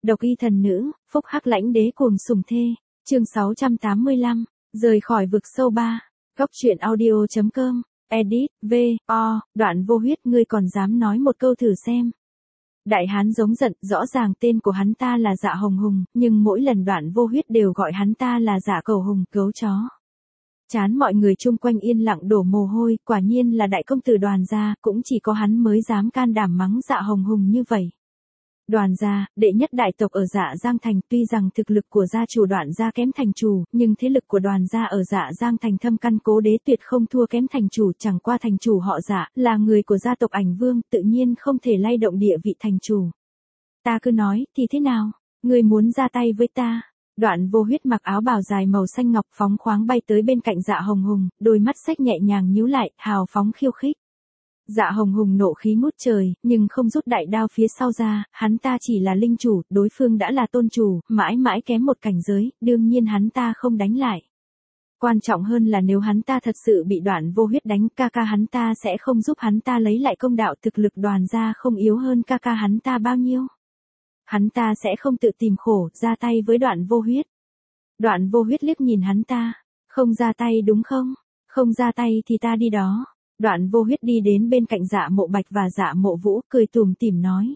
Độc y thần nữ, phúc hắc lãnh đế cuồng sủng thê. Chương 685, rời khỏi vực sâu 3. Góc truyện audio.com. Edit, V.O. Đoạn Vô Huyết, ngươi còn dám nói một câu thử xem. Đại hán giống giận, rõ ràng tên của hắn ta là Dạ Hồng Hùng, nhưng mỗi lần Đoạn Vô Huyết đều gọi hắn ta là Dạ Cẩu Hùng, gấu chó. Chán mọi người chung quanh yên lặng đổ mồ hôi, quả nhiên là đại công tử Đoàn gia, cũng chỉ có hắn mới dám can đảm mắng Dạ Hồng Hùng như vậy. Đoàn gia, đệ nhất đại tộc ở Dạ Giang Thành, tuy rằng thực lực của gia chủ Đoạn gia kém thành chủ, nhưng thế lực của Đoàn gia ở Dạ Giang Thành thâm căn cố đế, tuyệt không thua kém thành chủ, chẳng qua thành chủ họ Dạ, là người của gia tộc Ảnh Vương, tự nhiên không thể lay động địa vị thành chủ. Ta cứ nói, thì thế nào? Ngươi muốn ra tay với ta? Đoạn Vô Huyết mặc áo bào dài màu xanh ngọc phóng khoáng bay tới bên cạnh Dạ Hồng Hùng, đôi mắt xếch nhẹ nhàng nhíu lại, hào phóng khiêu khích. Dạ Hồng Hùng nộ khí ngút trời, nhưng không rút đại đao phía sau ra, hắn ta chỉ là linh chủ, đối phương đã là tôn chủ, mãi mãi kém một cảnh giới, đương nhiên hắn ta không đánh lại. Quan trọng hơn là nếu hắn ta thật sự bị Đoạn Vô Huyết đánh, ca ca hắn ta sẽ không giúp hắn ta lấy lại công đạo, thực lực Đoàn gia không yếu hơn ca ca hắn ta bao nhiêu. Hắn ta sẽ không tự tìm khổ, ra tay với Đoạn Vô Huyết. Đoạn Vô Huyết liếc nhìn hắn ta, không ra tay đúng không? Không ra tay thì ta đi đó. Đoạn Vô Huyết đi đến bên cạnh Dạ Mộ Bạch và Dạ Mộ Vũ, cười tủm tỉm nói.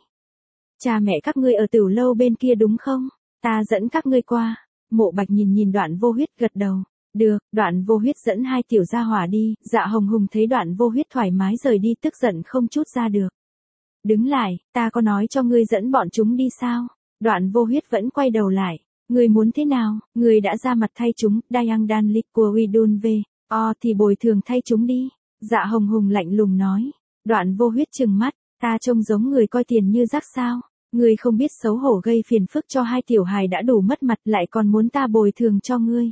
Cha mẹ các ngươi ở Tửu Lâu bên kia đúng không? Ta dẫn các ngươi qua. Mộ Bạch nhìn Đoạn Vô Huyết gật đầu. Được, Đoạn Vô Huyết dẫn hai tiểu gia hỏa đi. Dạ Hồng Hùng thấy Đoạn Vô Huyết thoải mái rời đi, tức giận không chút ra được. Đứng lại, ta có nói cho ngươi dẫn bọn chúng đi sao? Đoạn Vô Huyết vẫn quay đầu lại. Ngươi muốn thế nào? Ngươi đã ra mặt thay chúng, Dayang Dan Lik của Widun V.O. thì bồi thường thay chúng đi. Dạ Hồng Hùng lạnh lùng nói. Đoạn Vô Huyết trừng mắt, ta trông giống người coi tiền như rác sao? Ngươi không biết xấu hổ gây phiền phức cho hai tiểu hài đã đủ mất mặt, lại còn muốn ta bồi thường cho ngươi.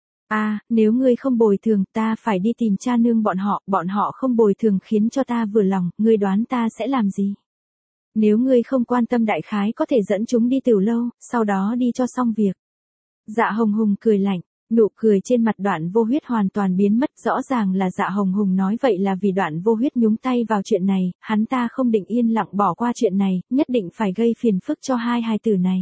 À, nếu ngươi không bồi thường, ta phải đi tìm cha nương bọn họ không bồi thường khiến cho ta vừa lòng, ngươi đoán ta sẽ làm gì? Nếu ngươi không quan tâm đại khái có thể dẫn chúng đi Tửu Lâu, sau đó đi cho xong việc. Dạ Hồng Hùng cười lạnh. Nụ cười trên mặt Đoạn Vô Huyết hoàn toàn biến mất, rõ ràng là Dạ Hồng Hùng nói vậy là vì Đoạn Vô Huyết nhúng tay vào chuyện này, hắn ta không định yên lặng bỏ qua chuyện này, nhất định phải gây phiền phức cho hai hài tử này.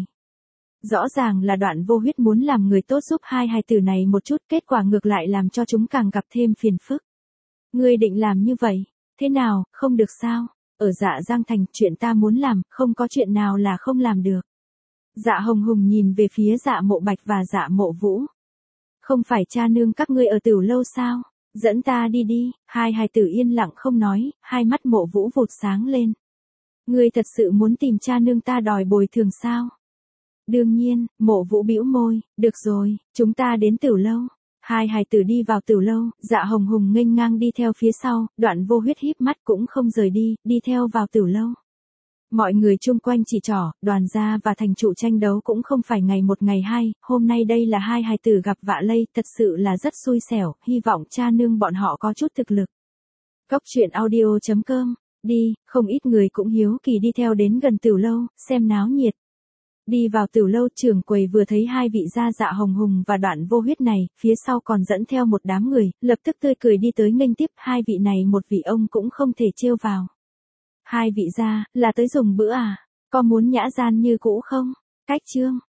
Rõ ràng là Đoạn Vô Huyết muốn làm người tốt giúp hai hài tử này một chút, kết quả ngược lại làm cho chúng càng gặp thêm phiền phức. Ngươi định làm như vậy, thế nào, không được sao? Ở Dạ Giang Thành, chuyện ta muốn làm, không có chuyện nào là không làm được. Dạ Hồng Hùng nhìn về phía Dạ Mộ Bạch và Dạ Mộ Vũ. Không phải cha nương các ngươi ở Tửu Lâu sao? Dẫn ta đi đi. Hai hài tử yên lặng không nói, hai mắt Mộ Vũ vụt sáng lên. Ngươi thật sự muốn tìm cha nương ta đòi bồi thường sao? Đương nhiên, Mộ Vũ bĩu môi, được rồi, chúng ta đến Tửu Lâu. Hai hài tử đi vào Tửu Lâu, Dạ Hồng Hùng nghênh ngang đi theo phía sau, Đoạn Vô Huyết híp mắt cũng không rời đi theo vào Tửu Lâu. Mọi người chung quanh chỉ trỏ, Đoàn gia và thành trụ tranh đấu cũng không phải ngày một ngày hai, hôm nay đây là hai hài tử gặp vạ lây, thật sự là rất xui xẻo, hy vọng cha nương bọn họ có chút thực lực. Góc truyện audio.com, đi, không ít người cũng hiếu kỳ đi theo đến gần Tửu Lâu, xem náo nhiệt. Đi vào Tửu Lâu, trưởng quầy vừa thấy hai vị gia Dạ Hồng Hùng và Đoạn Vô Huyết này, phía sau còn dẫn theo một đám người, lập tức tươi cười đi tới nghênh tiếp, hai vị này một vị ông cũng không thể trêu vào. Hai vị gia, là tới dùng bữa à? Có muốn nhã gian như cũ không? Cách chương.